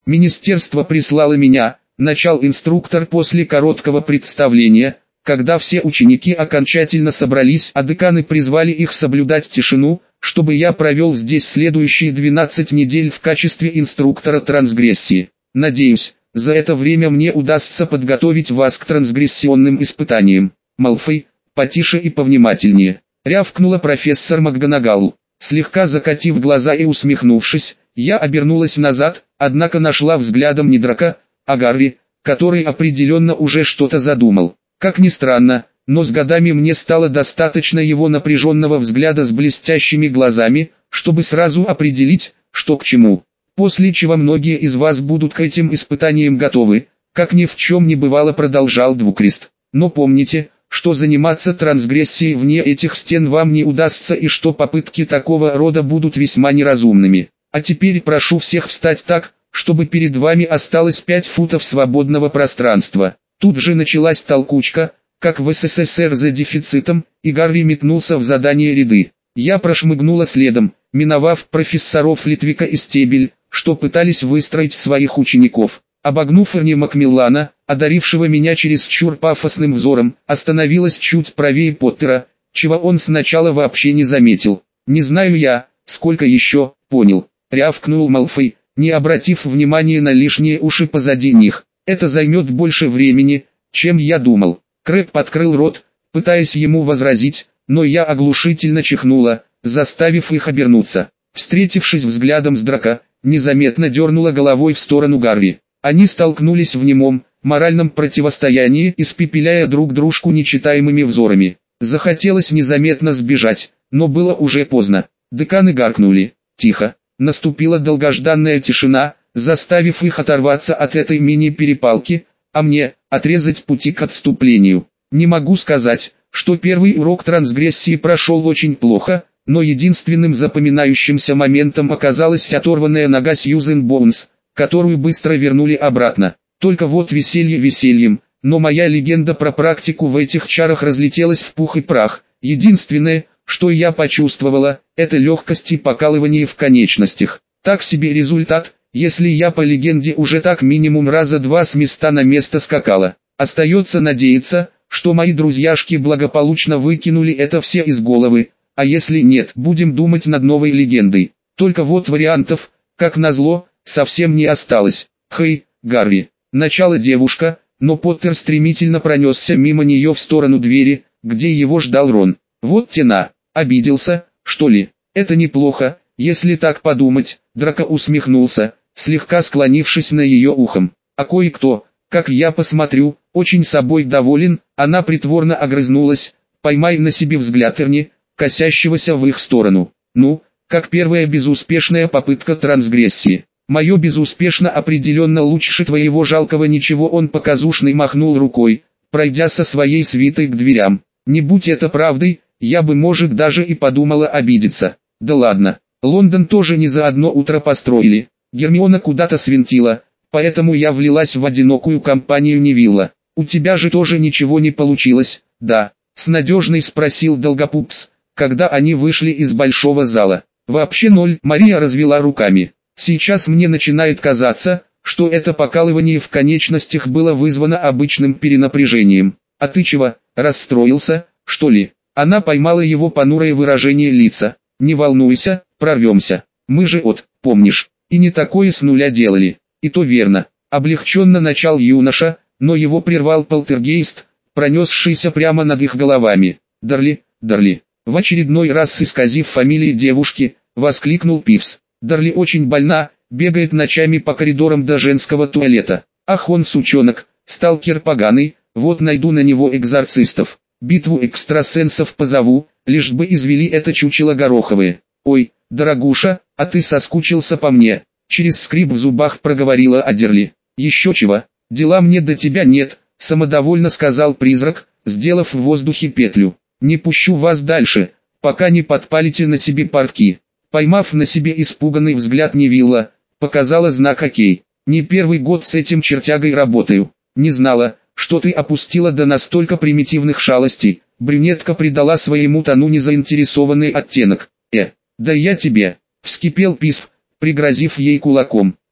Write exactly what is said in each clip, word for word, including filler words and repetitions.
Министерство прислало меня, начал инструктор после короткого представления, когда все ученики окончательно собрались, а деканы призвали их соблюдать тишину, чтобы я провел здесь следующие двенадцать недель в качестве инструктора трансгрессии. Надеюсь, за это время мне удастся подготовить вас к трансгрессионным испытаниям. Малфой, потише и повнимательнее, рявкнула профессор МакГонагал. Слегка закатив глаза и усмехнувшись, я обернулась назад, однако нашла взглядом не Драко, а Гарри, который определенно уже что-то задумал. Как ни странно, но с годами мне стало достаточно его напряженного взгляда с блестящими глазами, чтобы сразу определить, что к чему. После чего многие из вас будут к этим испытаниям готовы, как ни в чем не бывало, продолжал Двукрест. Но помните, что заниматься трансгрессией вне этих стен вам не удастся и что попытки такого рода будут весьма неразумными. А теперь прошу всех встать так, чтобы перед вами осталось пять футов свободного пространства. Тут же началась толкучка, как в СССР за дефицитом, и Гарри метнулся в задание ряды. Я прошмыгнула следом, миновав профессоров Литвика и Стебель, что пытались выстроить своих учеников. Обогнув Эрни Макмиллана, одарившего меня чересчур пафосным взором, остановилась чуть правее Поттера, чего он сначала вообще не заметил. «Не знаю я, сколько еще, понял», — рявкнул Малфой, не обратив внимания на лишние уши позади них. «Это займет больше времени, чем я думал». Крэб подкрыл рот, пытаясь ему возразить, но я оглушительно чихнула, заставив их обернуться. Встретившись взглядом с Драко, незаметно дернула головой в сторону Гарри. Они столкнулись в немом, моральном противостоянии, испепеляя друг дружку нечитаемыми взорами. Захотелось незаметно сбежать, но было уже поздно. Деканы гаркнули. Тихо. Наступила долгожданная тишина, заставив их оторваться от этой мини-перепалки, а мне – отрезать пути к отступлению. Не могу сказать, что первый урок трансгрессии прошел очень плохо, но единственным запоминающимся моментом оказалась оторванная нога Сьюзен Боунс, которую быстро вернули обратно. Только вот веселье весельем, но моя легенда про практику в этих чарах разлетелась в пух и прах. Единственное, что я почувствовала, это легкость и покалывание в конечностях. Так себе результат, если я по легенде уже так минимум раза два с места на место скакала. Остается надеяться, что мои друзьяшки благополучно выкинули это все из головы, а если нет, будем думать над новой легендой. Только вот вариантов, как назло, совсем не осталось. «Хей, Гарри!» Начало девушка, но Поттер стремительно пронесся мимо нее в сторону двери, где его ждал Рон. «Вот тена, обиделся, что ли? Это неплохо, если так подумать», — Драко усмехнулся, слегка склонившись на ее ухом. «А кое-кто, как я посмотрю, очень собой доволен», — она притворно огрызнулась, поймай на себе взгляд Эрни, косящегося в их сторону. «Ну, как первая безуспешная попытка трансгрессии». «Мое безуспешно определенно лучше твоего жалкого ничего», он показушный махнул рукой, пройдя со своей свитой к дверям. «Не будь это правдой, я бы, может, даже и подумала обидеться». «Да ладно, Лондон тоже не за одно утро построили. Гермиона куда-то свинтила, поэтому я влилась в одинокую компанию Невилла. У тебя же тоже ничего не получилось, да?» С надежной спросил Долгопупс, когда они вышли из большого зала. «Вообще ноль», Мария развела руками. «Сейчас мне начинает казаться, что это покалывание в конечностях было вызвано обычным перенапряжением. А ты чего, расстроился, что ли?» Она поймала его понурое выражение лица. «Не волнуйся, прорвемся. Мы же от, помнишь, и не такое с нуля делали». «И то верно», — облегченно начал юноша, но его прервал полтергейст, пронесшийся прямо над их головами. «Дарли, Дарли!» В очередной раз исказив фамилии девушки, воскликнул Пивз. «Дарли очень больна, бегает ночами по коридорам до женского туалета. Ах, он сучонок, сталкер поганый, вот найду на него экзорцистов. Битву экстрасенсов позову, лишь бы извели это чучело гороховое». «Ой, дорогуша, а ты соскучился по мне», — через скрип в зубах проговорила Адерли. «Еще чего, дела мне до тебя нет», — самодовольно сказал призрак, сделав в воздухе петлю. «Не пущу вас дальше, пока не подпалите на себе портки». Поймав на себе испуганный взгляд Невилла, показала знак «Окей». «Не первый год с этим чертягой работаю. Не знала, что ты опустила до настолько примитивных шалостей». Брюнетка придала своему тону незаинтересованный оттенок. «Э, да я тебе», — вскипел Писф, пригрозив ей кулаком.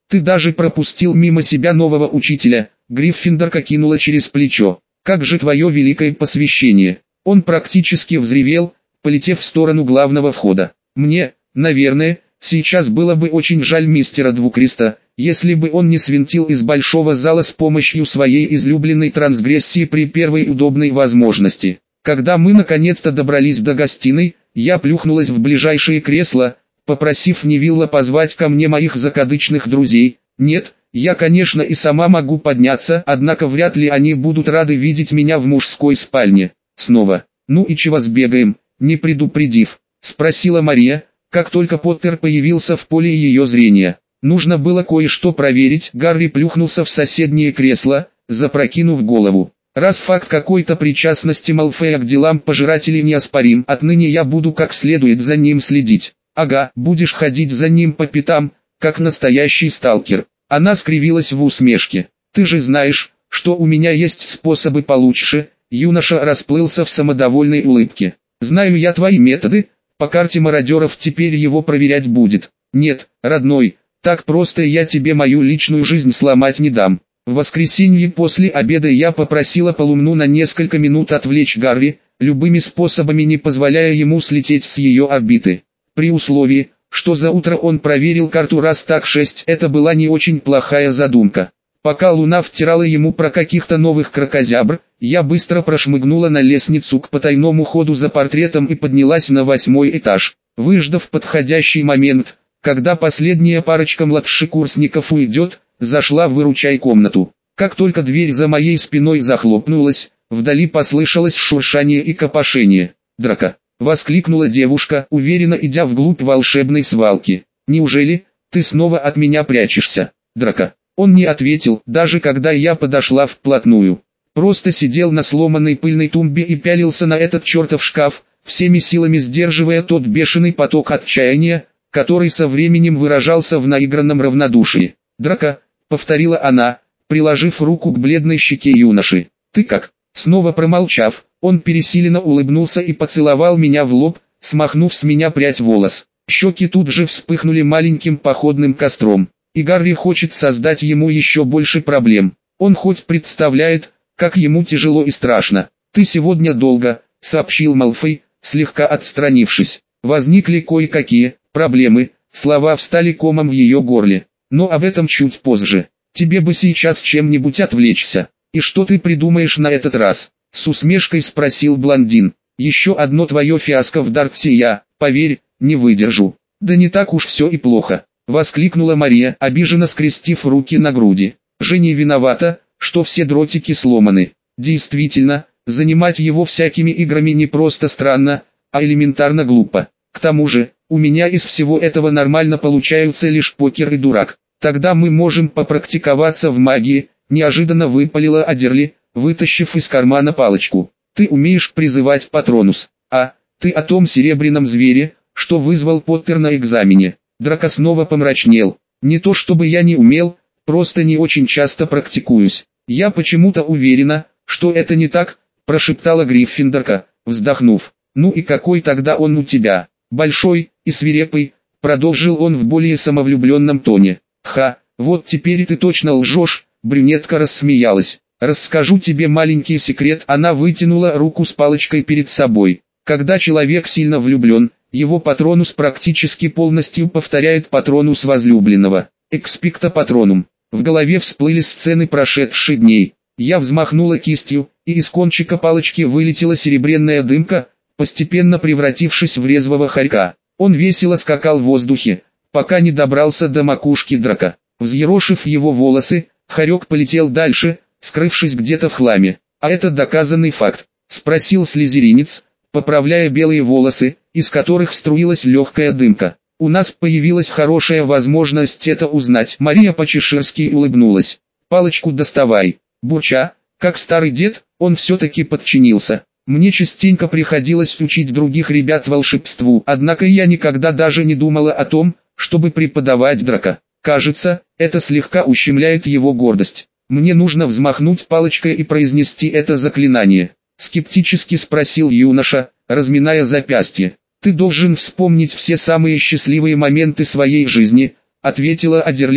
Ты даже пропустил мимо себя нового учителя. Гриффиндорка кинула через плечо. Как же твое великое посвящение? Он практически взревел, полетев в сторону главного входа. Мне, наверное, сейчас было бы очень жаль мистера Двукреста, если бы он не свинтил из большого зала с помощью своей излюбленной трансгрессии при первой удобной возможности. Когда мы наконец-то добрались до гостиной, я плюхнулась в ближайшее кресло, попросив Невилла позвать ко мне моих закадычных друзей. Нет, я конечно и сама могу подняться, однако вряд ли они будут рады видеть меня в мужской спальне. Снова. Ну и чего сбегаем, не предупредив? Спросила Мария, как только Поттер появился в поле ее зрения. Нужно было кое-что проверить. Гарри плюхнулся в соседнее кресло, запрокинув голову. Раз факт какой-то причастности Малфоя к делам пожирателей неоспорим, отныне я буду как следует за ним следить. Ага, будешь ходить за ним по пятам, как настоящий сталкер. Она скривилась в усмешке. Ты же знаешь, что у меня есть способы получше. Юноша расплылся в самодовольной улыбке. Знаю я твои методы, по карте мародеров теперь его проверять будет. Нет, родной, так просто я тебе мою личную жизнь сломать не дам. В воскресенье после обеда я попросила Полумну на несколько минут отвлечь Гарри, любыми способами не позволяя ему слететь с ее орбиты. При условии, что за утро он проверил карту раз так шесть, это была не очень плохая задумка. Пока Луна втирала ему про каких-то новых кракозябр, я быстро прошмыгнула на лестницу к потайному ходу за портретом и поднялась на восьмой этаж. Выждав подходящий момент, когда последняя парочка младшекурсников уйдет, зашла в выручай-комнату. Как только дверь за моей спиной захлопнулась, вдали послышалось шуршание и копошение. «Драко!» — воскликнула девушка, уверенно идя вглубь волшебной свалки. «Неужели ты снова от меня прячешься, Драко?» Он не ответил, даже когда я подошла вплотную. Просто сидел на сломанной пыльной тумбе и пялился на этот чертов шкаф, всеми силами сдерживая тот бешеный поток отчаяния, который со временем выражался в наигранном равнодушии. «Драко», — повторила она, приложив руку к бледной щеке юноши. «Ты как?» Снова промолчав, он пересиленно улыбнулся и поцеловал меня в лоб, смахнув с меня прядь волос. Щеки тут же вспыхнули маленьким походным костром. И Гарри хочет создать ему еще больше проблем. Он хоть представляет, как ему тяжело и страшно. «Ты сегодня долго», — сообщил Малфой, слегка отстранившись. Возникли кое-какие проблемы, слова встали комом в ее горле. Но об этом чуть позже. Тебе бы сейчас чем-нибудь отвлечься. И что ты придумаешь на этот раз? С усмешкой спросил блондин. Еще одно твое фиаско в Дартсе я, поверь, не выдержу. Да не так уж все и плохо. Воскликнула Мария, обиженно скрестив руки на груди. Женя виновата, что все дротики сломаны. Действительно, занимать его всякими играми не просто странно, а элементарно глупо. К тому же, у меня из всего этого нормально получаются лишь покер и дурак. Тогда мы можем попрактиковаться в магии, неожиданно выпалила Адерли, вытащив из кармана палочку. Ты умеешь призывать патронус. А, ты о том серебряном звере, что вызвал Поттер на экзамене. Драко снова помрачнел. Не то чтобы я не умел, просто не очень часто практикуюсь. Я почему-то уверена, что это не так, прошептала Гриффиндорка, вздохнув. Ну и какой тогда он у тебя? Большой и свирепый, продолжил он в более самовлюбленном тоне. Ха, вот теперь ты точно лжешь, брюнетка рассмеялась. Расскажу тебе маленький секрет. Она вытянула руку с палочкой перед собой. Когда человек сильно влюблен, его патронус практически полностью повторяет патронус возлюбленного. Экспекто патронум. В голове всплыли сцены прошедших дней. Я взмахнула кистью, и из кончика палочки вылетела серебряная дымка, постепенно превратившись в резвого хорька. Он весело скакал в воздухе, пока не добрался до макушки Драко. Взъерошив его волосы, хорек полетел дальше, скрывшись где-то в хламе. «А это доказанный факт?» — спросил слизеринец, поправляя белые волосы, из которых струилась легкая дымка. «У нас появилась хорошая возможность это узнать». Мария по-чеширски улыбнулась. «Палочку доставай». Бурча, как старый дед, он все-таки подчинился. Мне частенько приходилось учить других ребят волшебству, однако я никогда даже не думала о том, чтобы преподавать Драко. Кажется, это слегка ущемляет его гордость. Мне нужно взмахнуть палочкой и произнести это заклинание. Скептически спросил юноша, разминая запястье. «Ты должен вспомнить все самые счастливые моменты своей жизни», ответила Адерли,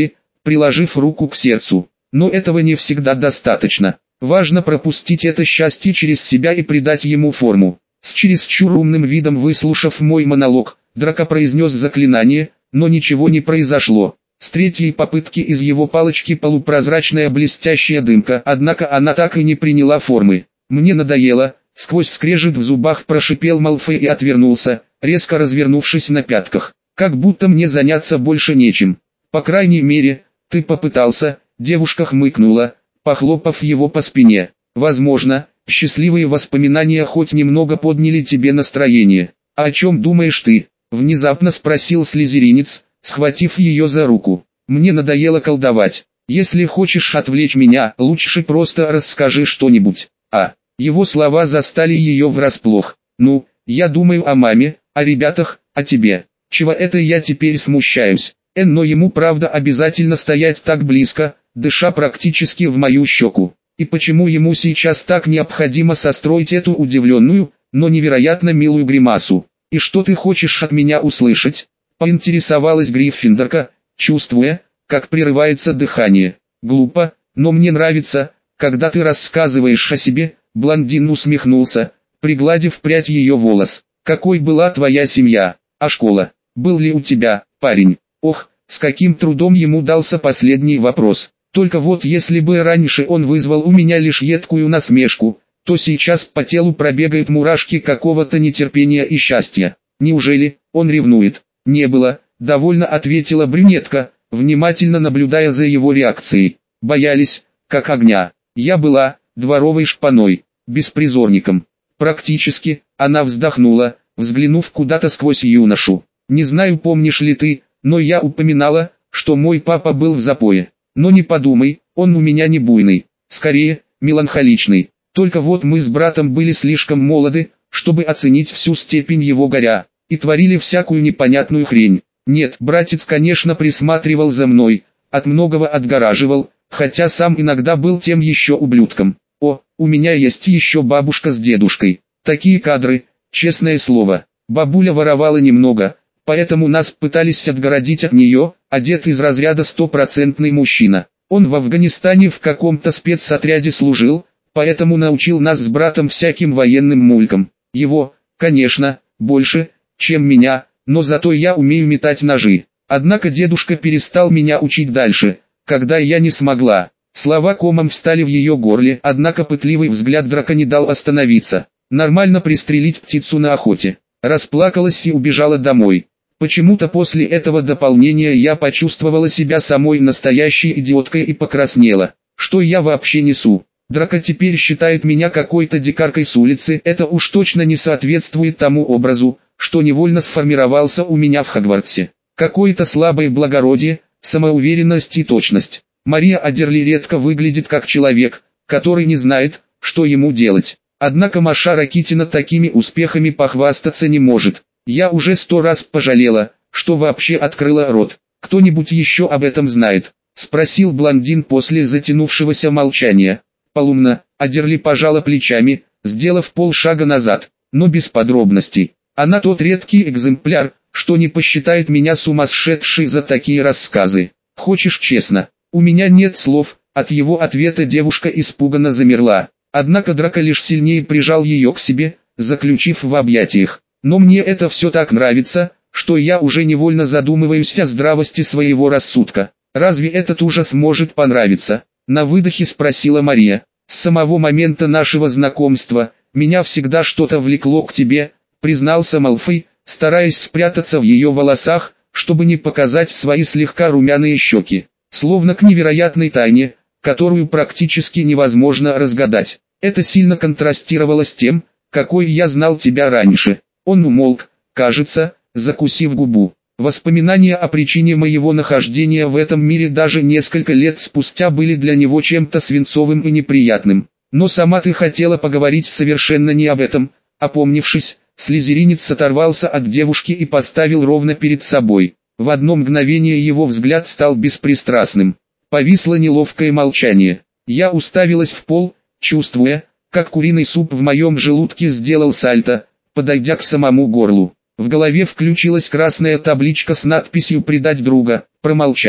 приложив руку к сердцу. Но этого не всегда достаточно. Важно пропустить это счастье через себя и придать ему форму. С чересчур умным видом выслушав мой монолог, Драко произнес заклинание, но ничего не произошло. С третьей попытки из его палочки полупрозрачная блестящая дымка, однако она так и не приняла формы. Мне надоело, сквозь скрежет в зубах прошипел Малфой и отвернулся, резко развернувшись на пятках. Как будто мне заняться больше нечем. По крайней мере, ты попытался, девушка хмыкнула, похлопав его по спине. Возможно, счастливые воспоминания хоть немного подняли тебе настроение. А о чем думаешь ты? Внезапно спросил слизеринец, схватив ее за руку. Мне надоело колдовать. Если хочешь отвлечь меня, лучше просто расскажи что-нибудь. А, его слова застали ее врасплох. Ну, я думаю о маме, о ребятах, о тебе. Чего это я теперь смущаюсь? Эн, но ему правда обязательно стоять так близко, дыша практически в мою щеку. И почему ему сейчас так необходимо состроить эту удивленную, но невероятно милую гримасу? И что ты хочешь от меня услышать? Поинтересовалась Гриффиндорка, чувствуя, как прерывается дыхание. Глупо, но мне нравится, когда ты рассказываешь о себе. Блондин усмехнулся, пригладив прядь ее волос. Какой была твоя семья, а школа? Был ли у тебя парень? Ох, с каким трудом ему дался последний вопрос. Только вот если бы раньше он вызвал у меня лишь едкую насмешку, то сейчас по телу пробегают мурашки какого-то нетерпения и счастья. Неужели он ревнует? Не было, довольно ответила брюнетка, внимательно наблюдая за его реакцией. Боялись, как огня. Я была дворовой шпаной, беспризорником. Практически, она вздохнула, взглянув куда-то сквозь юношу. Не знаю, помнишь ли ты, но я упоминала, что мой папа был в запое. Но не подумай, он у меня не буйный, скорее, меланхоличный. Только вот мы с братом были слишком молоды, чтобы оценить всю степень его горя, и творили всякую непонятную хрень. Нет, братец, конечно, присматривал за мной, от многого отгораживал, хотя сам иногда был тем еще ублюдком. О, у меня есть еще бабушка с дедушкой. Такие кадры, честное слово. Бабуля воровала немного, поэтому нас пытались отгородить от нее, а дед из разряда стопроцентный мужчина. Он в Афганистане в каком-то спецотряде служил, поэтому научил нас с братом всяким военным мулькам. Его, конечно, больше, чем меня, но зато я умею метать ножи. Однако дедушка перестал меня учить дальше, когда я не смогла. Слова комом встали в ее горле, однако пытливый взгляд Драко не дал остановиться. Нормально пристрелить птицу на охоте. Расплакалась и убежала домой. Почему-то после этого дополнения я почувствовала себя самой настоящей идиоткой и покраснела. Что я вообще несу? Драко теперь считает меня какой-то дикаркой с улицы, это уж точно не соответствует тому образу, что невольно сформировался у меня в Хогвартсе. Какое-то слабое благородие, самоуверенность и точность. Мария Адерли редко выглядит как человек, который не знает, что ему делать. Однако Маша Ракитина такими успехами похвастаться не может. Я уже сто раз пожалела, что вообще открыла рот. Кто-нибудь еще об этом знает? Спросил блондин после затянувшегося молчания. Полумно, Адерли пожала плечами, сделав полшага назад, но без подробностей. Она тот редкий экземпляр, что не посчитает меня сумасшедшей за такие рассказы. Хочешь честно? У меня нет слов. От его ответа девушка испуганно замерла. Однако Драко лишь сильнее прижал ее к себе, заключив в объятиях. Но мне это все так нравится, что я уже невольно задумываюсь о здравости своего рассудка. Разве этот ужас может понравиться? На выдохе спросила Мария. С самого момента нашего знакомства, меня всегда что-то влекло к тебе, признался Малфой, стараясь спрятаться в ее волосах, чтобы не показать свои слегка румяные щеки. Словно к невероятной тайне, которую практически невозможно разгадать. Это сильно контрастировало с тем, какой я знал тебя раньше. Он умолк, кажется, закусив губу. Воспоминания о причине моего нахождения в этом мире даже несколько лет спустя были для него чем-то свинцовым и неприятным. Но сама ты хотела поговорить совершенно не об этом. Опомнившись, слизеринец оторвался от девушки и поставил ровно перед собой. В одно мгновение его взгляд стал беспристрастным. Повисло неловкое молчание. Я уставилась в пол, чувствуя, как куриный суп в моем желудке сделал сальто, подойдя к самому горлу. В голове включилась красная табличка с надписью «Предать друга», промолчать.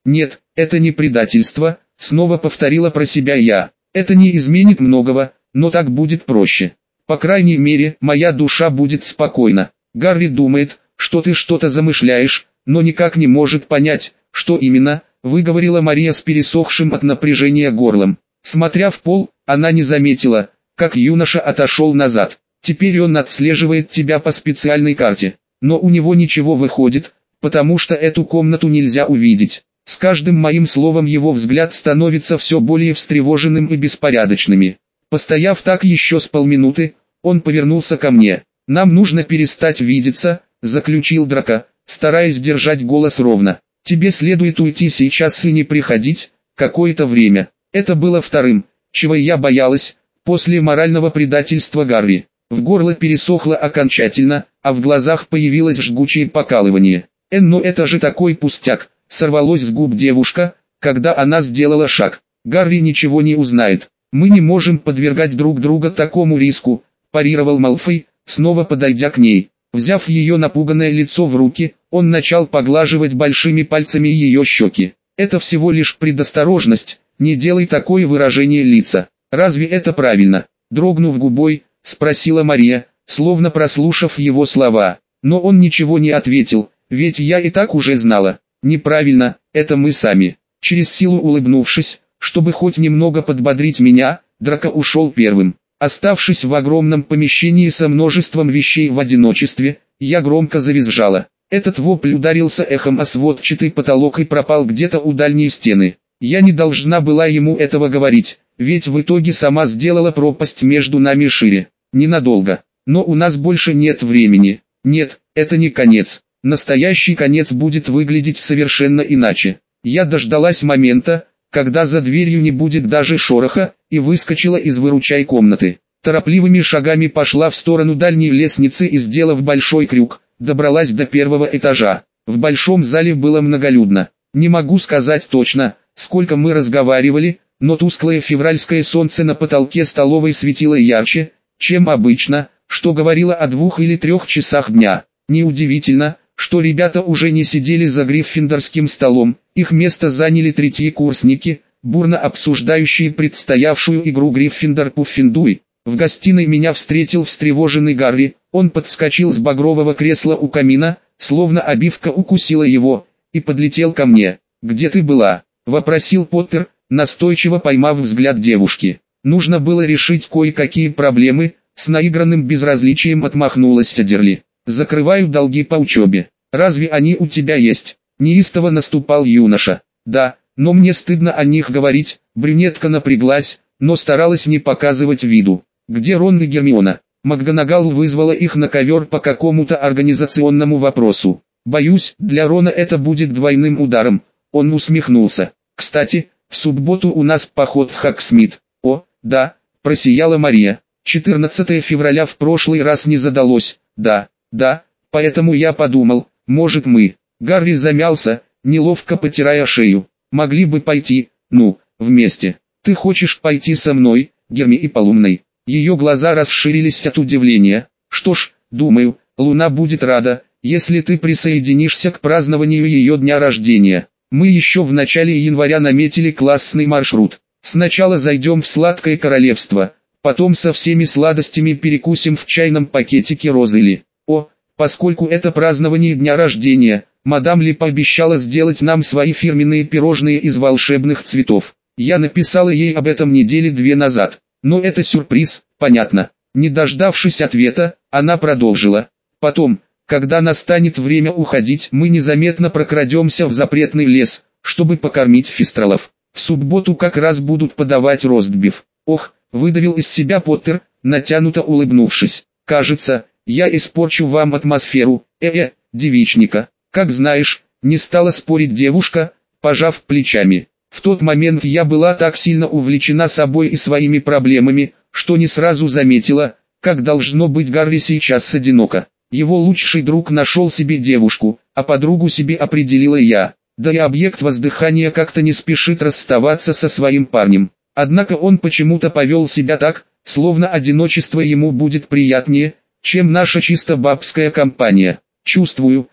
Нет, это не предательство, снова повторила про себя я. Это не изменит многого, но так будет проще. По крайней мере, моя душа будет спокойна. Гарри думает, что ты что-то замышляешь, но никак не может понять, что именно, выговорила Мария с пересохшим от напряжения горлом. Смотря в пол, она не заметила, как юноша отошел назад. Теперь он отслеживает тебя по специальной карте, но у него ничего выходит, потому что эту комнату нельзя увидеть. С каждым моим словом его взгляд становится все более встревоженным и беспорядочным. Постояв так еще с полминуты, он повернулся ко мне. «Нам нужно перестать видеться», — заключил Драко, стараясь держать голос ровно. «Тебе следует уйти сейчас и не приходить, какое-то время». Это было вторым, чего я боялась, после морального предательства Гарри. В горло пересохло окончательно, а в глазах появилось жгучее покалывание. «Эн, но это же такой пустяк», — сорвалось с губ девушка, когда она сделала шаг. «Гарри ничего не узнает. Мы не можем подвергать друг друга такому риску», — парировал Малфой, снова подойдя к ней. Взяв ее напуганное лицо в руки, он начал поглаживать большими пальцами ее щеки. «Это всего лишь предосторожность, не делай такое выражение лица. Разве это правильно?» Дрогнув губой, спросила Мария, словно прослушав его слова. Но он ничего не ответил, ведь я и так уже знала. «Неправильно, это мы сами». Через силу улыбнувшись, чтобы хоть немного подбодрить меня, Драко ушел первым. Оставшись в огромном помещении со множеством вещей в одиночестве, я громко завизжала. Этот вопль ударился эхом о сводчатый потолок и пропал где-то у дальней стены. Я не должна была ему этого говорить, ведь в итоге сама сделала пропасть между нами шире. Ненадолго. Но у нас больше нет времени. Нет, это не конец. Настоящий конец будет выглядеть совершенно иначе. Я дождалась момента, когда за дверью не будет даже шороха, и выскочила из выручай комнаты. Торопливыми шагами пошла в сторону дальней лестницы и, сделав большой крюк, добралась до первого этажа. В большом зале было многолюдно. Не могу сказать точно, сколько мы разговаривали, но тусклое февральское солнце на потолке столовой светило ярче, чем обычно, что говорило о двух или трех часах дня. Неудивительно, что ребята уже не сидели за гриффиндорским столом, их место заняли третьекурсники, бурно обсуждающие предстоявшую игру Гриффиндор-Пуффендуй. В гостиной меня встретил встревоженный Гарри, он подскочил с багрового кресла у камина, словно обивка укусила его, и подлетел ко мне. «Где ты была?» — вопросил Поттер, настойчиво поймав взгляд девушки. «Нужно было решить кое-какие проблемы», — с наигранным безразличием отмахнулась Адерли. «Закрываю долги по учебе. Разве они у тебя есть?» Неистово наступал юноша. «Да, но мне стыдно о них говорить», — брюнетка напряглась, но старалась не показывать виду. «Где Рон и Гермиона?» МакГонагал вызвала их на ковер по какому-то организационному вопросу. «Боюсь, для Рона это будет двойным ударом», — он усмехнулся. «Кстати, в субботу у нас поход в Хогсмит». «О, да», — просияла Мария. четырнадцатое февраля в прошлый раз не задалось. «Да, да, поэтому я подумал, может мы...» Гарри замялся, неловко потирая шею. «Могли бы пойти, ну, вместе. Ты хочешь пойти со мной, Герми и Полумной?» Ее глаза расширились от удивления. «Что ж, думаю, Луна будет рада, если ты присоединишься к празднованию ее дня рождения. Мы еще в начале января наметили классный маршрут. Сначала зайдем в Сладкое Королевство, потом со всеми сладостями перекусим в чайном пакетике Розели. О, поскольку это празднование дня рождения, мадам Ли пообещала сделать нам свои фирменные пирожные из волшебных цветов. Я написала ей об этом недели две назад. Но это сюрприз, понятно». Не дождавшись ответа, она продолжила. «Потом, когда настанет время уходить, мы незаметно прокрадемся в запретный лес, чтобы покормить фистралов. В субботу как раз будут подавать ростбиф». «Ох», — выдавил из себя Поттер, натянуто улыбнувшись. «Кажется, я испорчу вам атмосферу, э-э, девичника». «Как знаешь», — не стала спорить девушка, пожав плечами. В тот момент я была так сильно увлечена собой и своими проблемами, что не сразу заметила, как должно быть Гарри сейчас одиноко. Его лучший друг нашел себе девушку, а подругу себе определила я. Да и объект воздыхания как-то не спешит расставаться со своим парнем. Однако он почему-то повел себя так, словно одиночество ему будет приятнее, чем наша чисто бабская компания. Чувствую,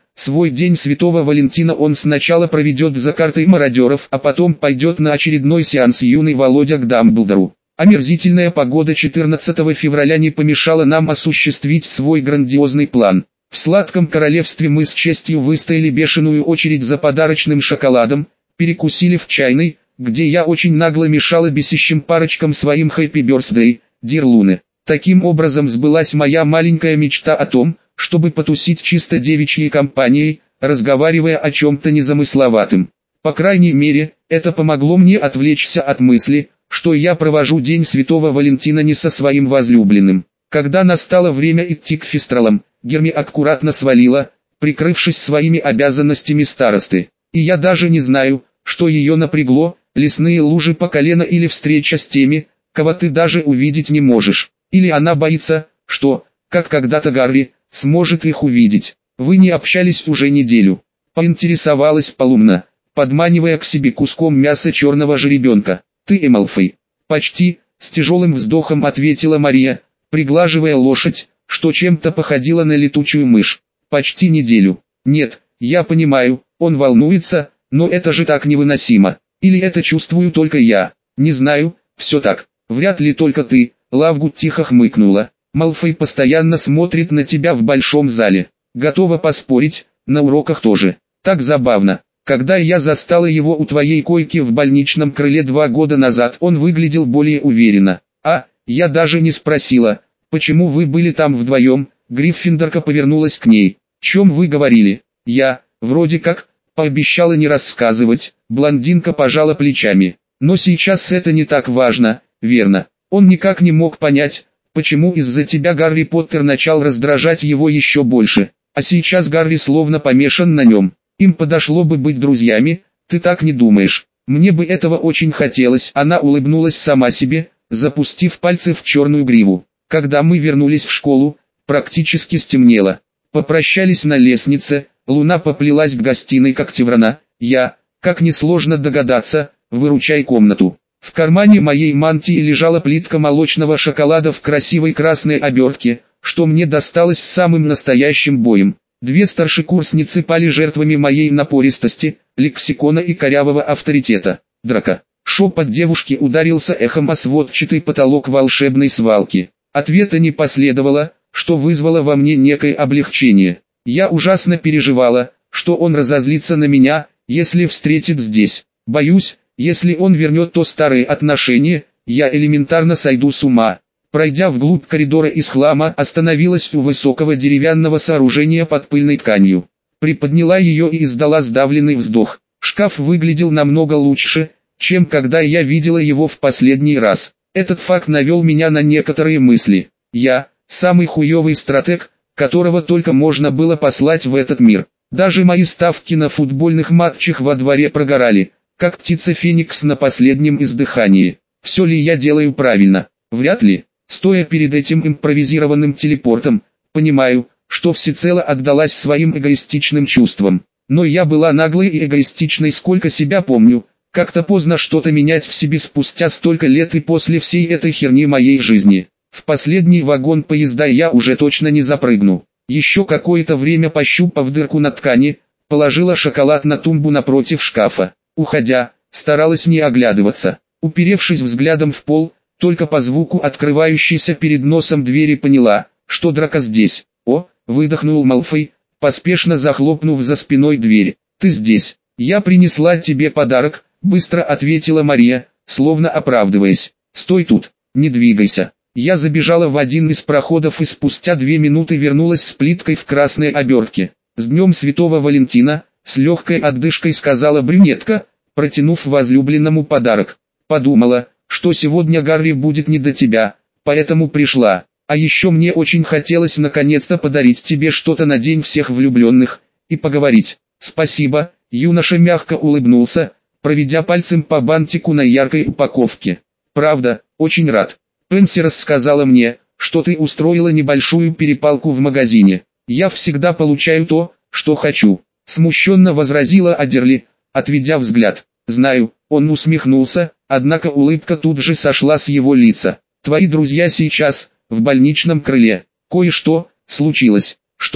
свой день Святого Валентина он сначала проведет за картой мародеров, а потом пойдет на очередной сеанс юный Володя к Дамблдору. Омерзительная погода четырнадцатого февраля не помешала нам осуществить свой грандиозный план. В сладком королевстве мы с честью выстояли бешеную очередь за подарочным шоколадом, перекусили в чайной, где я очень нагло мешала бесящим парочкам своим «Happy Birthday, Dear Luna». Таким образом сбылась моя маленькая мечта о том, чтобы потусить чисто девичьей компанией, разговаривая о чем-то незамысловатом. По крайней мере, это помогло мне отвлечься от мысли, что я провожу День Святого Валентина не со своим возлюбленным. Когда настало время идти к фестралам, Герми аккуратно свалила, прикрывшись своими обязанностями старосты. И я даже не знаю, что ее напрягло, лесные лужи по колено или встреча с теми, кого ты даже увидеть не можешь. Или она боится, что, как когда-то Гарри, сможет их увидеть. Вы не общались уже неделю. Поинтересовалась Полумна, подманивая к себе куском мяса черного жеребенка. Ты и Малфой. Почти, с тяжелым вздохом ответила Мария, приглаживая лошадь, что чем-то походило на летучую мышь. Почти неделю. Нет, я понимаю, он волнуется, но это же так невыносимо. Или это чувствую только я? Не знаю, все так. Вряд ли только ты. Лавгуд тихо хмыкнула. Малфой постоянно смотрит на тебя в большом зале. Готова поспорить, на уроках тоже. Так забавно. Когда я застала его у твоей койки в больничном крыле два года назад, он выглядел более уверенно. А, я даже не спросила, почему вы были там вдвоем. Гриффиндорка повернулась к ней. Чем вы говорили? Я, вроде как, пообещала не рассказывать. Блондинка пожала плечами. Но сейчас это не так важно, верно? Он никак не мог понять, почему из-за тебя Гарри Поттер начал раздражать его еще больше. А сейчас Гарри словно помешан на нем. Им подошло бы быть друзьями, ты так не думаешь? Мне бы этого очень хотелось. Она улыбнулась сама себе, запустив пальцы в черную гриву. Когда мы вернулись в школу, практически стемнело. Попрощались на лестнице, Луна поплелась к гостиной как Теврана. Я, как несложно догадаться, выручай комнату. В кармане моей мантии лежала плитка молочного шоколада в красивой красной обертке, что мне досталось с самым настоящим боем. Две старшекурсницы пали жертвами моей напористости, лексикона и корявого авторитета. Драка. Шепот девушки ударился эхом о сводчатый потолок волшебной свалки. Ответа не последовало, что вызвало во мне некое облегчение. Я ужасно переживала, что он разозлится на меня, если встретит здесь. Боюсь, если он вернет то старые отношения, я элементарно сойду с ума. Пройдя вглубь коридора из хлама, остановилась у высокого деревянного сооружения под пыльной тканью. Приподняла ее и издала сдавленный вздох. Шкаф выглядел намного лучше, чем когда я видела его в последний раз. Этот факт навел меня на некоторые мысли. Я, самый хуёвый стратег, которого только можно было послать в этот мир. Даже мои ставки на футбольных матчах во дворе прогорали, как птица Феникс на последнем издыхании. Все ли я делаю правильно? Вряд ли. Стоя перед этим импровизированным телепортом, понимаю, что всецело отдалась своим эгоистичным чувствам. Но я была наглой и эгоистичной сколько себя помню, как-то поздно что-то менять в себе спустя столько лет и после всей этой херни моей жизни. В последний вагон поезда я уже точно не запрыгну. Еще какое-то время пощупав дырку на ткани, положила шоколад на тумбу напротив шкафа. Уходя, старалась не оглядываться. Уперевшись взглядом в пол, только по звуку открывающейся перед носом двери поняла, что Драко здесь. «О!» — выдохнул Малфой, поспешно захлопнув за спиной дверь. «Ты здесь. Я принесла тебе подарок», — быстро ответила Мария, словно оправдываясь. «Стой тут, не двигайся». Я забежала в один из проходов и спустя две минуты вернулась с плиткой в красной обертке. «С днем Святого Валентина», — с легкой отдышкой сказала брюнетка, протянув возлюбленному подарок. «Подумала, что сегодня Гарри будет не до тебя, поэтому пришла. А еще мне очень хотелось наконец-то подарить тебе что-то на день всех влюбленных, и поговорить». «Спасибо», — юноша мягко улыбнулся, проведя пальцем по бантику на яркой упаковке. «Правда, очень рад. Пенси рассказала мне, что ты устроила небольшую перепалку в магазине. Я всегда получаю то, что хочу», — смущенно возразила Адерли, отведя взгляд. «Знаю», — он усмехнулся, однако улыбка тут же сошла с его лица. «Твои друзья сейчас, в больничном крыле. Кое-что случилось». «Что?»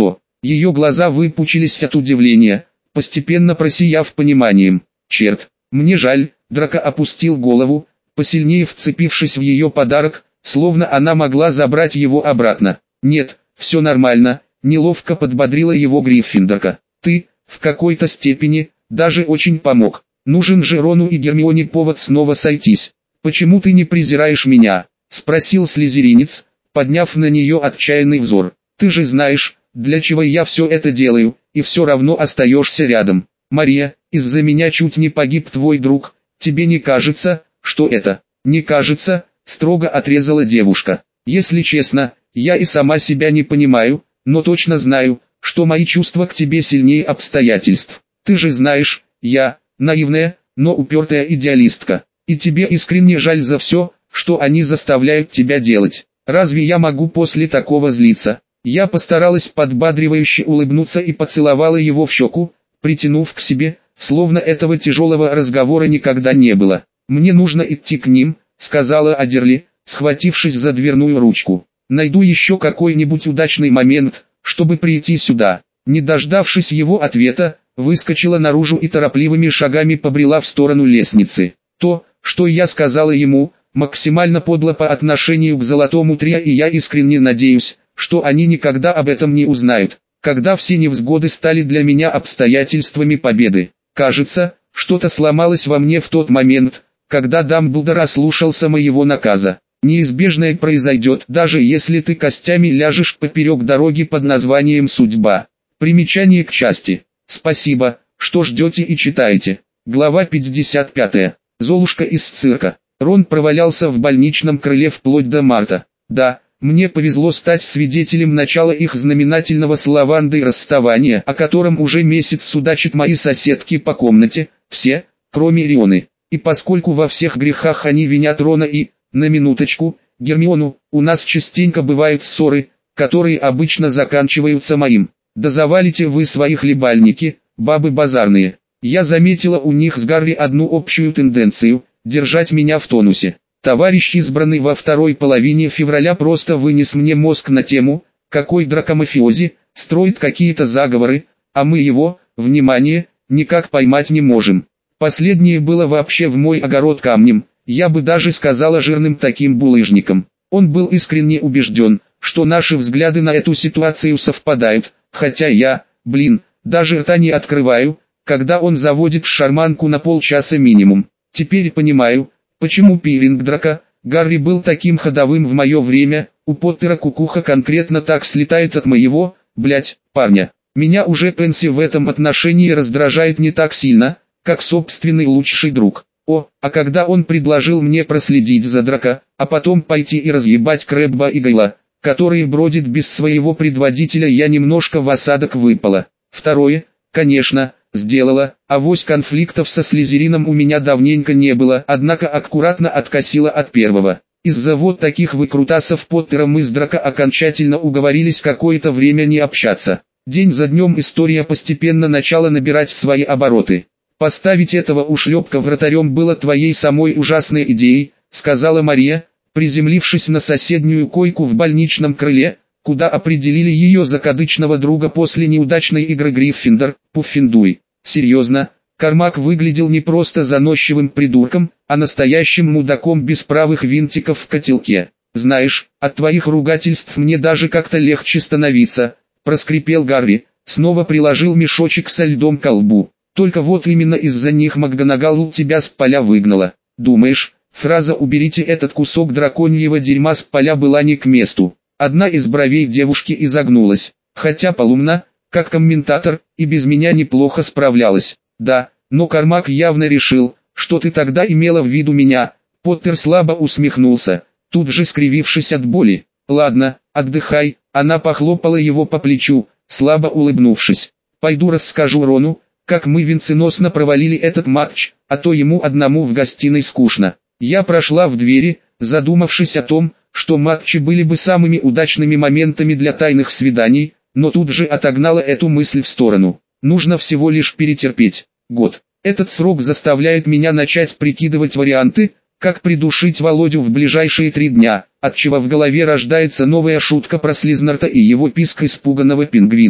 Ее глаза выпучились от удивления, постепенно просияв пониманием. «Черт, мне жаль», Драко опустил голову, посильнее вцепившись в ее подарок, словно она могла забрать его обратно. «Нет, все нормально», — неловко подбодрила его Гриффиндорка. «Ты, в какой-то степени, даже очень помог. Нужен же Рону и Гермионе повод снова сойтись. Почему ты не презираешь меня?» — спросил слизеринец, подняв на нее отчаянный взор. «Ты же знаешь, для чего я все это делаю, и все равно остаешься рядом. Мария, из-за меня чуть не погиб твой друг, тебе не кажется, что это?» «Не кажется», — строго отрезала девушка. «Если честно, я и сама себя не понимаю, но точно знаю, что мои чувства к тебе сильнее обстоятельств. Ты же знаешь, я, наивная, но упертая идеалистка, и тебе искренне жаль за все, что они заставляют тебя делать. Разве я могу после такого злиться?» Я постаралась подбадривающе улыбнуться и поцеловала его в щеку, притянув к себе, словно этого тяжелого разговора никогда не было. «Мне нужно идти к ним», — сказала Адерли, схватившись за дверную ручку. «Найду еще какой-нибудь удачный момент, чтобы прийти сюда». Не дождавшись его ответа, выскочила наружу и торопливыми шагами побрела в сторону лестницы. То, что я сказала ему, максимально подло по отношению к Золотому Трио, и я искренне надеюсь, что они никогда об этом не узнают, когда все невзгоды стали для меня обстоятельствами победы. Кажется, что-то сломалось во мне в тот момент, когда Дамблдор ослушался моего наказа. Неизбежное произойдет, даже если ты костями ляжешь поперек дороги под названием «Судьба». Примечание к части. Спасибо, что ждете и читаете. Глава пятьдесят пятая. Золушка из цирка. Рон провалялся в больничном крыле вплоть до марта. Да, мне повезло стать свидетелем начала их знаменательного с Лавандой расставания, о котором уже месяц судачат мои соседки по комнате, все, кроме Рионы. И поскольку во всех грехах они винят Рона и, на минуточку, Гермиону, у нас частенько бывают ссоры, которые обычно заканчиваются моим. Да завалите вы свои хлебальники, бабы базарные. Я заметила у них с Гарри одну общую тенденцию – держать меня в тонусе. Товарищ, избранный во второй половине февраля, просто вынес мне мозг на тему, какой дракомафиози строит какие-то заговоры, а мы его, внимание, никак поймать не можем. Последнее было вообще в мой огород камнем, я бы даже сказала жирным таким булыжником. Он был искренне убежден, что наши взгляды на эту ситуацию совпадают, хотя я, блин, даже рта не открываю, когда он заводит шарманку на полчаса минимум. Теперь понимаю, почему пиринг Драко Гарри был таким ходовым в мое время, у Поттера кукуха конкретно так слетает от моего, блять, парня. Меня уже Пенси в этом отношении раздражает не так сильно, как собственный лучший друг. О, а когда он предложил мне проследить за Драко, а потом пойти и разъебать Крэбба и Гайла, который бродит без своего предводителя, я немножко в осадок выпала. Второе, конечно, сделала, авось конфликтов со Слизерином у меня давненько не было, однако аккуратно откосила от первого. Из-за вот таких выкрутасов Поттера мы с Драко окончательно уговорились какое-то время не общаться. День за днем история постепенно начала набирать свои обороты. «Поставить этого ушлепка вратарем было твоей самой ужасной идеей», — сказала Мария, приземлившись на соседнюю койку в больничном крыле, куда определили ее закадычного друга после неудачной игры Гриффиндор, Пуффендуй. Серьезно, Кармак выглядел не просто заносчивым придурком, а настоящим мудаком без правых винтиков в котелке. «Знаешь, от твоих ругательств мне даже как-то легче становиться», — проскрипел Гарри, снова приложил мешочек со льдом к лбу. «Только вот именно из-за них МакГонагал тебя с поля выгнала. Думаешь, фраза «уберите этот кусок драконьего дерьма с поля» была не к месту?» Одна из бровей девушки изогнулась, хотя Полумна, как комментатор, и без меня неплохо справлялась. «Да, но Кармак явно решил, что ты тогда имела в виду меня». Поттер слабо усмехнулся, тут же скривившись от боли. «Ладно, отдыхай», она похлопала его по плечу, слабо улыбнувшись. «Пойду расскажу Рону, как мы венценосно провалили этот матч, а то ему одному в гостиной скучно». Я прошла в двери, задумавшись о том, что матчи были бы самыми удачными моментами для тайных свиданий, но тут же отогнала эту мысль в сторону. Нужно всего лишь перетерпеть. Год. Этот срок заставляет меня начать прикидывать варианты, как придушить Володю в ближайшие три дня, отчего в голове рождается новая шутка про Слизнарта и его писк испуганного пингвина.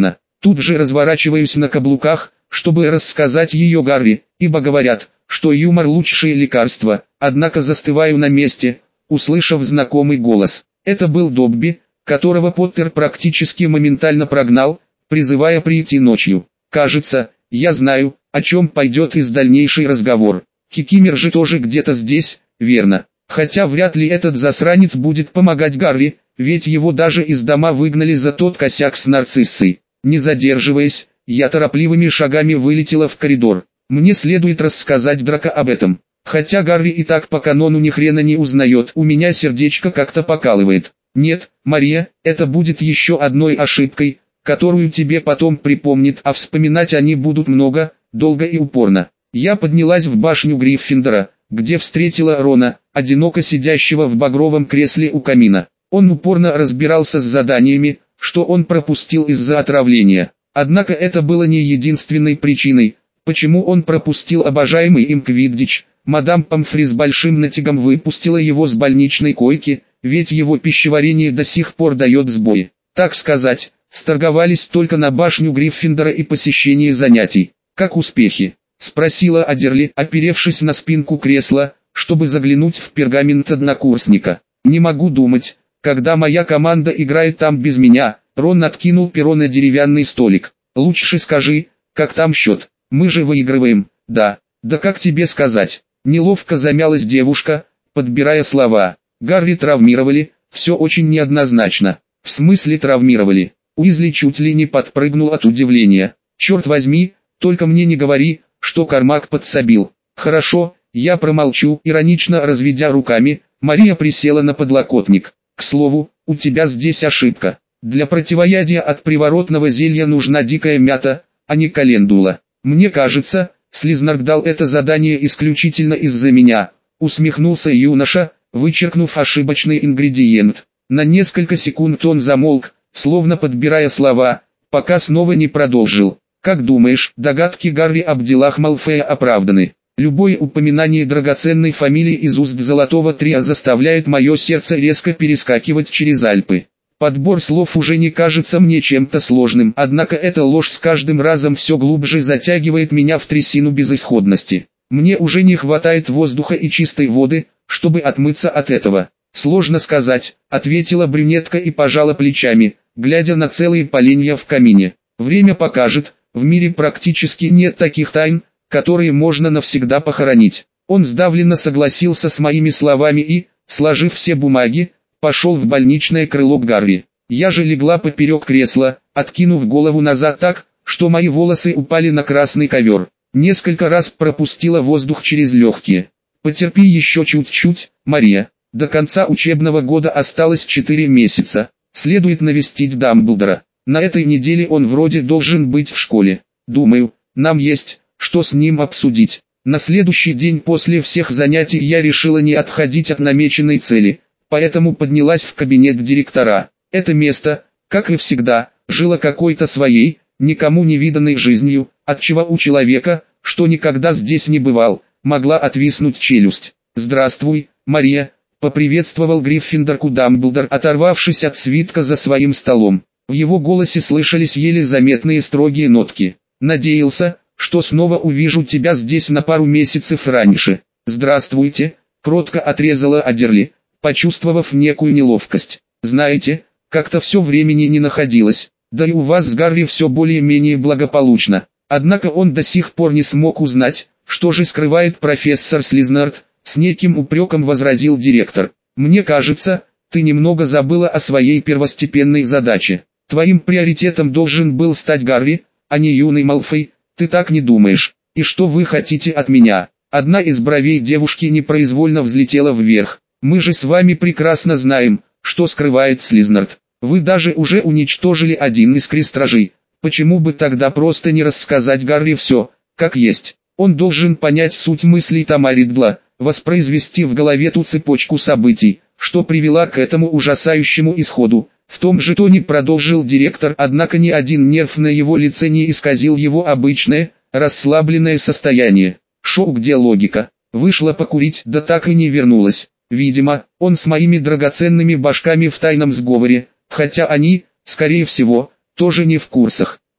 Тут же разворачиваюсь на каблуках, чтобы рассказать ее Гарри, ибо говорят, что юмор лучшее лекарство, однако застываю на месте, услышав знакомый голос. Это был Добби, которого Поттер практически моментально прогнал, призывая прийти ночью. Кажется, я знаю, о чем пойдет из дальнейший разговор. Кикимер же тоже где-то здесь, верно? Хотя вряд ли этот засранец будет помогать Гарри, ведь его даже из дома выгнали за тот косяк с нарциссой. Не задерживаясь, я торопливыми шагами вылетела в коридор. Мне следует рассказать Драко об этом. Хотя Гарри и так по канону ни хрена не узнает, у меня сердечко как-то покалывает. Нет, Мария, это будет еще одной ошибкой, которую тебе потом припомнит, а вспоминать они будут много, долго и упорно. Я поднялась в башню Гриффиндора, где встретила Рона, одиноко сидящего в багровом кресле у камина. Он упорно разбирался с заданиями, что он пропустил из-за отравления. Однако это было не единственной причиной, почему он пропустил обожаемый им квиддич. Мадам Помфри с большим натягом выпустила его с больничной койки, ведь его пищеварение до сих пор дает сбои. Так сказать, сторговались только на башню Гриффиндора и посещение занятий. «Как успехи?» — спросила Адерли, оперевшись на спинку кресла, чтобы заглянуть в пергамент однокурсника. «Не могу думать, когда моя команда играет там без меня». Рон откинул перо на деревянный столик. «Лучше скажи, как там счет? Мы же выигрываем». «Да, да как тебе сказать?» Неловко замялась девушка, подбирая слова. «Гарри травмировали, все очень неоднозначно». «В смысле травмировали?» Уизли чуть ли не подпрыгнул от удивления. «Черт возьми, только мне не говори, что Кармак подсобил». «Хорошо, я промолчу», иронично разведя руками, Мария присела на подлокотник. «К слову, у тебя здесь ошибка. Для противоядия от приворотного зелья нужна дикая мята, а не календула. Мне кажется, Слизнард дал это задание исключительно из-за меня», усмехнулся юноша, вычеркнув ошибочный ингредиент. На несколько секунд он замолк, словно подбирая слова, пока снова не продолжил. «Как думаешь, догадки Гарри об делах Малфоя оправданы? Любое упоминание драгоценной фамилии из уст Золотого Трио заставляет мое сердце резко перескакивать через Альпы. Подбор слов уже не кажется мне чем-то сложным, однако эта ложь с каждым разом все глубже затягивает меня в трясину безысходности. Мне уже не хватает воздуха и чистой воды, чтобы отмыться от этого». «Сложно сказать», — ответила брюнетка и пожала плечами, глядя на целые поленья в камине. «Время покажет, в мире практически нет таких тайн, которые можно навсегда похоронить». Он сдавленно согласился с моими словами и, сложив все бумаги, пошел в больничное крыло к Гарри. Я же легла поперек кресла, откинув голову назад так, что мои волосы упали на красный ковер. Несколько раз пропустила воздух через легкие. «Потерпи еще чуть-чуть, Мария. До конца учебного года осталось четыре месяца. Следует навестить Дамблдора. На этой неделе он вроде должен быть в школе. Думаю, нам есть, что с ним обсудить». На следующий день после всех занятий я решила не отходить от намеченной цели, поэтому поднялась в кабинет директора. Это место, как и всегда, жило какой-то своей, никому не виданной жизнью, отчего у человека, что никогда здесь не бывал, могла отвиснуть челюсть. «Здравствуй, Мария», — поприветствовал Гриффиндорку Дамблдор, оторвавшись от свитка за своим столом. В его голосе слышались еле заметные строгие нотки. «Надеялся, что снова увижу тебя здесь на пару месяцев раньше». «Здравствуйте», — кротко отрезала Адерли, почувствовав некую неловкость. «Знаете, как-то все времени не находилось, да и у вас с Гарри все более-менее благополучно». Однако он до сих пор не смог узнать, что же скрывает профессор Слизнард, с неким упреком возразил директор. «Мне кажется, ты немного забыла о своей первостепенной задаче. Твоим приоритетом должен был стать Гарри, а не юный Малфой, ты так не думаешь? И что вы хотите от меня?» Одна из бровей девушки непроизвольно взлетела вверх. «Мы же с вами прекрасно знаем, что скрывает Слизнард. Вы даже уже уничтожили один из крестражей. Почему бы тогда просто не рассказать Гарри все, как есть? Он должен понять суть мыслей Тома Ридла, воспроизвести в голове ту цепочку событий, что привела к этому ужасающему исходу». В том же тоне продолжил директор, однако ни один нерв на его лице не исказил его обычное, расслабленное состояние. «Шоу, где логика? Вышла покурить, да так и не вернулась. Видимо, он с моими драгоценными башками в тайном сговоре, хотя они, скорее всего, тоже не в курсах.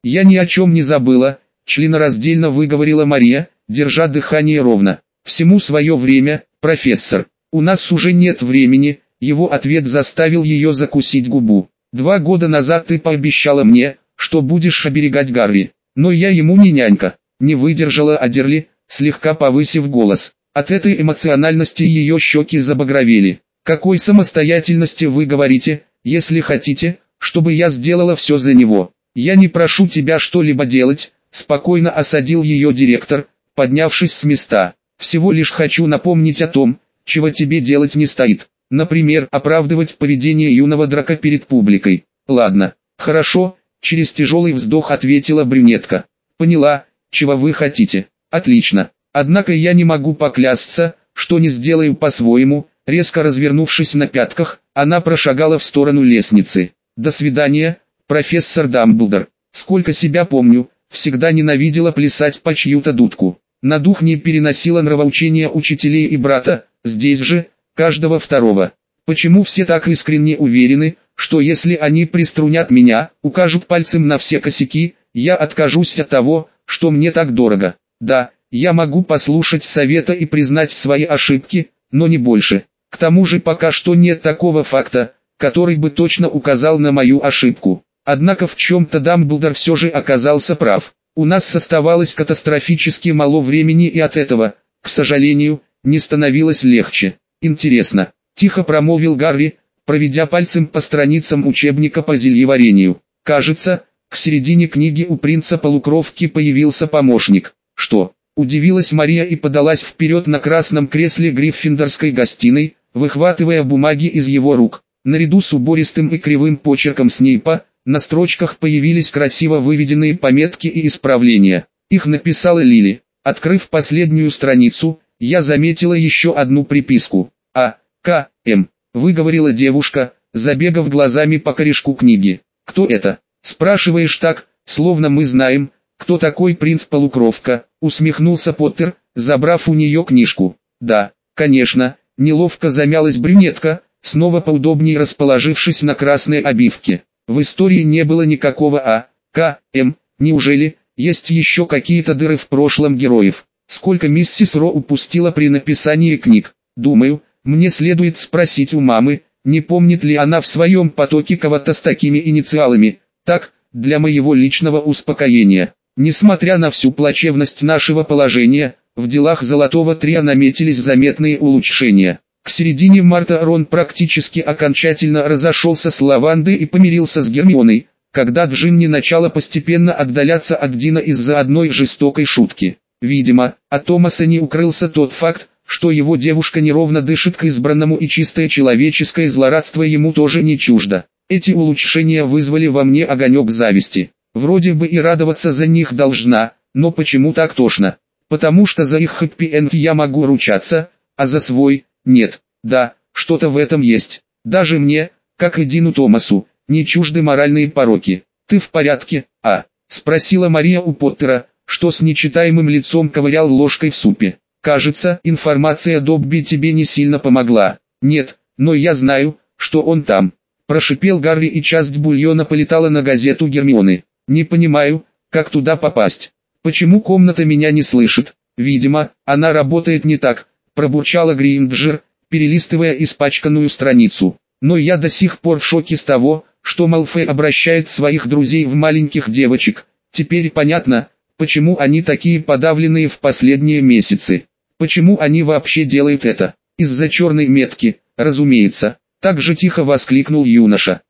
Я ни о чем не забыла, членораздельно выговорила Мария, держа дыхание ровно. Всему свое время, профессор. У нас уже нет времени, его ответ заставил ее закусить губу. Два года назад ты пообещала мне, что будешь оберегать Гарри, но я ему не нянька. Не выдержала Адерли, слегка повысив голос. От этой эмоциональности ее щеки забагровели. Какой самостоятельности вы говорите, если хотите, чтобы я сделала все за него? Я не прошу тебя что-либо делать, спокойно осадил ее директор, поднявшись с места. Всего лишь хочу напомнить о том, чего тебе делать не стоит. Например, оправдывать поведение юного Драка перед публикой. Ладно, хорошо, через тяжелый вздох ответила брюнетка. Поняла, чего вы хотите. Отлично. Однако я не могу поклясться, что не сделаю по-своему. Резко развернувшись на пятках, она прошагала в сторону лестницы. До свидания, профессор Дамблдор. Сколько себя помню, всегда ненавидела плясать по чью-то дудку. На дух не переносила нравоучения учителей и брата, здесь же, каждого второго. Почему все так искренне уверены, что если они приструнят меня, укажут пальцем на все косяки, я откажусь от того, что мне так дорого? Да, я могу послушать совета и признать свои ошибки, но не больше. К тому же пока что нет такого факта, который бы точно указал на мою ошибку. Однако в чем-то Дамблдор все же оказался прав. У нас оставалось катастрофически мало времени, и от этого, к сожалению, не становилось легче. Интересно, тихо промолвил Гарри, проведя пальцем по страницам учебника по зельеварению. Кажется, к середине книги у принца-полукровки появился помощник. Что? Удивилась Мария и подалась вперед на красном кресле гриффиндорской гостиной, выхватывая бумаги из его рук. Наряду с убористым и кривым почерком Снейпа, на строчках появились красиво выведенные пометки и исправления. Их написала Лили. Открыв последнюю страницу, я заметила еще одну приписку. А. К. М. Выговорила девушка, забегав глазами по корешку книги. Кто это? Спрашиваешь так, словно мы знаем, кто такой принц-полукровка, усмехнулся Поттер, забрав у нее книжку. Да, конечно, неловко замялась брюнетка, снова поудобнее расположившись на красной обивке. В истории не было никакого А, К, М, неужели, есть еще какие-то дыры в прошлом героев? Сколько миссис Ро упустила при написании книг? Думаю, мне следует спросить у мамы, не помнит ли она в своем потоке кого-то с такими инициалами, так, для моего личного успокоения. Несмотря на всю плачевность нашего положения, в делах Золотого Трио наметились заметные улучшения. К середине марта Рон практически окончательно разошелся с Лавандой и помирился с Гермионой, когда Джинни начала постепенно отдаляться от Дина из-за одной жестокой шутки. Видимо, от Томаса не укрылся тот факт, что его девушка неровно дышит к избранному, и чистое человеческое злорадство ему тоже не чуждо. Эти улучшения вызвали во мне огонек зависти. Вроде бы и радоваться за них должна, но почему так тошно? Потому что за их хэппи-энд я могу ручаться, а за свой – нет. Да, что-то в этом есть. Даже мне, как и Дину Томасу, не чужды моральные пороки. «Ты в порядке, а?» – спросила Мария у Поттера, что с нечитаемым лицом ковырял ложкой в супе. «Кажется, информация Добби тебе не сильно помогла». «Нет, но я знаю, что он там». Прошипел Гарри, и часть бульона полетала на газету Гермионы. «Не понимаю, как туда попасть. Почему комната меня не слышит? Видимо, она работает не так», пробурчала Гринджер, перелистывая испачканную страницу. «Но я до сих пор в шоке с того, что Малфой обращает своих друзей в маленьких девочек. Теперь понятно, почему они такие подавленные в последние месяцы. Почему они вообще делают это? Из-за черной метки, разумеется». Так же тихо воскликнул юноша.